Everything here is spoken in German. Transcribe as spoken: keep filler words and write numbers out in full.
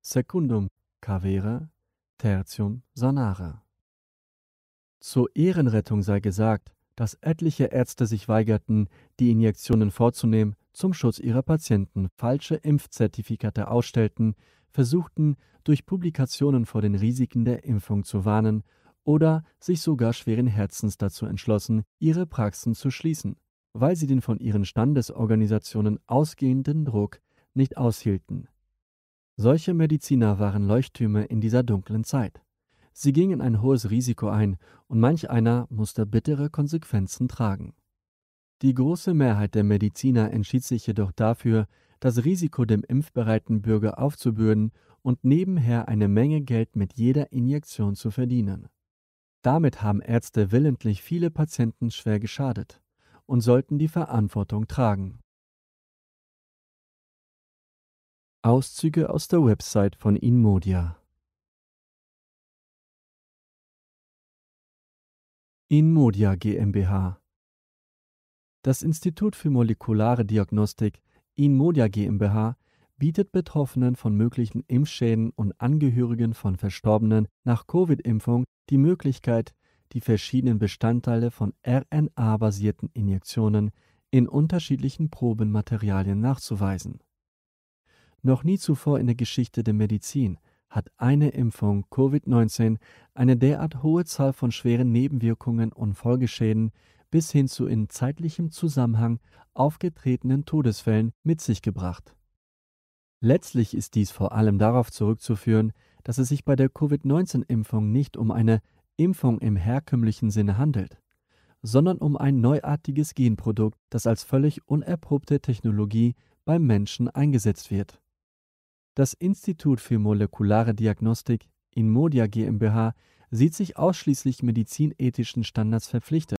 secundum cavere, tertium sanare. Zur Ehrenrettung sei gesagt, dass etliche Ärzte sich weigerten, die Injektionen vorzunehmen, zum Schutz ihrer Patienten falsche Impfzertifikate ausstellten, versuchten, durch Publikationen vor den Risiken der Impfung zu warnen oder sich sogar schweren Herzens dazu entschlossen, ihre Praxen zu schließen, weil sie den von ihren Standesorganisationen ausgehenden Druck nicht aushielten. Solche Mediziner waren Leuchttürme in dieser dunklen Zeit. Sie gingen ein hohes Risiko ein und manch einer musste bittere Konsequenzen tragen. Die große Mehrheit der Mediziner entschied sich jedoch dafür, das Risiko dem impfbereiten Bürger aufzubürden und nebenher eine Menge Geld mit jeder Injektion zu verdienen. Damit haben Ärzte willentlich viele Patienten schwer geschadet und sollten die Verantwortung tragen. Auszüge aus der Website von Inmodia. Inmodia GmbH. Das Institut für molekulare Diagnostik Inmodia GmbH bietet Betroffenen von möglichen Impfschäden und Angehörigen von Verstorbenen nach Covid-Impfung die Möglichkeit, die verschiedenen Bestandteile von R N A-basierten Injektionen in unterschiedlichen Probenmaterialien nachzuweisen. Noch nie zuvor in der Geschichte der Medizin hat eine Impfung Covid neunzehn eine derart hohe Zahl von schweren Nebenwirkungen und Folgeschäden bis hin zu in zeitlichem Zusammenhang aufgetretenen Todesfällen mit sich gebracht. Letztlich ist dies vor allem darauf zurückzuführen, dass es sich bei der Covid neunzehn Impfung nicht um eine Impfung im herkömmlichen Sinne handelt, sondern um ein neuartiges Genprodukt, das als völlig unerprobte Technologie beim Menschen eingesetzt wird. Das Institut für molekulare Diagnostik Inmodia GmbH sieht sich ausschließlich medizinethischen Standards verpflichtet